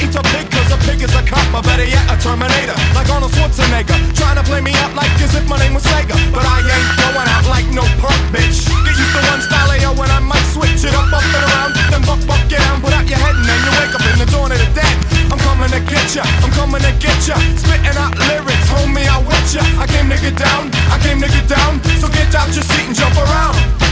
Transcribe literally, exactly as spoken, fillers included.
eat a pig cause a pig is a cop, or better yet a Terminator, like Arnold Schwarzenegger, trying to play me out like as if my name was Sega. But I ain't going out like no punk bitch. Get used to one style A O when I might switch it up, up and around, then buck, buck, get down, put out your head and then you wake up in the dawn of the dead. I'm coming to get ya, I'm coming to get ya, spitting out lyrics, homie, I with ya. I came to get down, I came to get down, so get out your seat and jump around.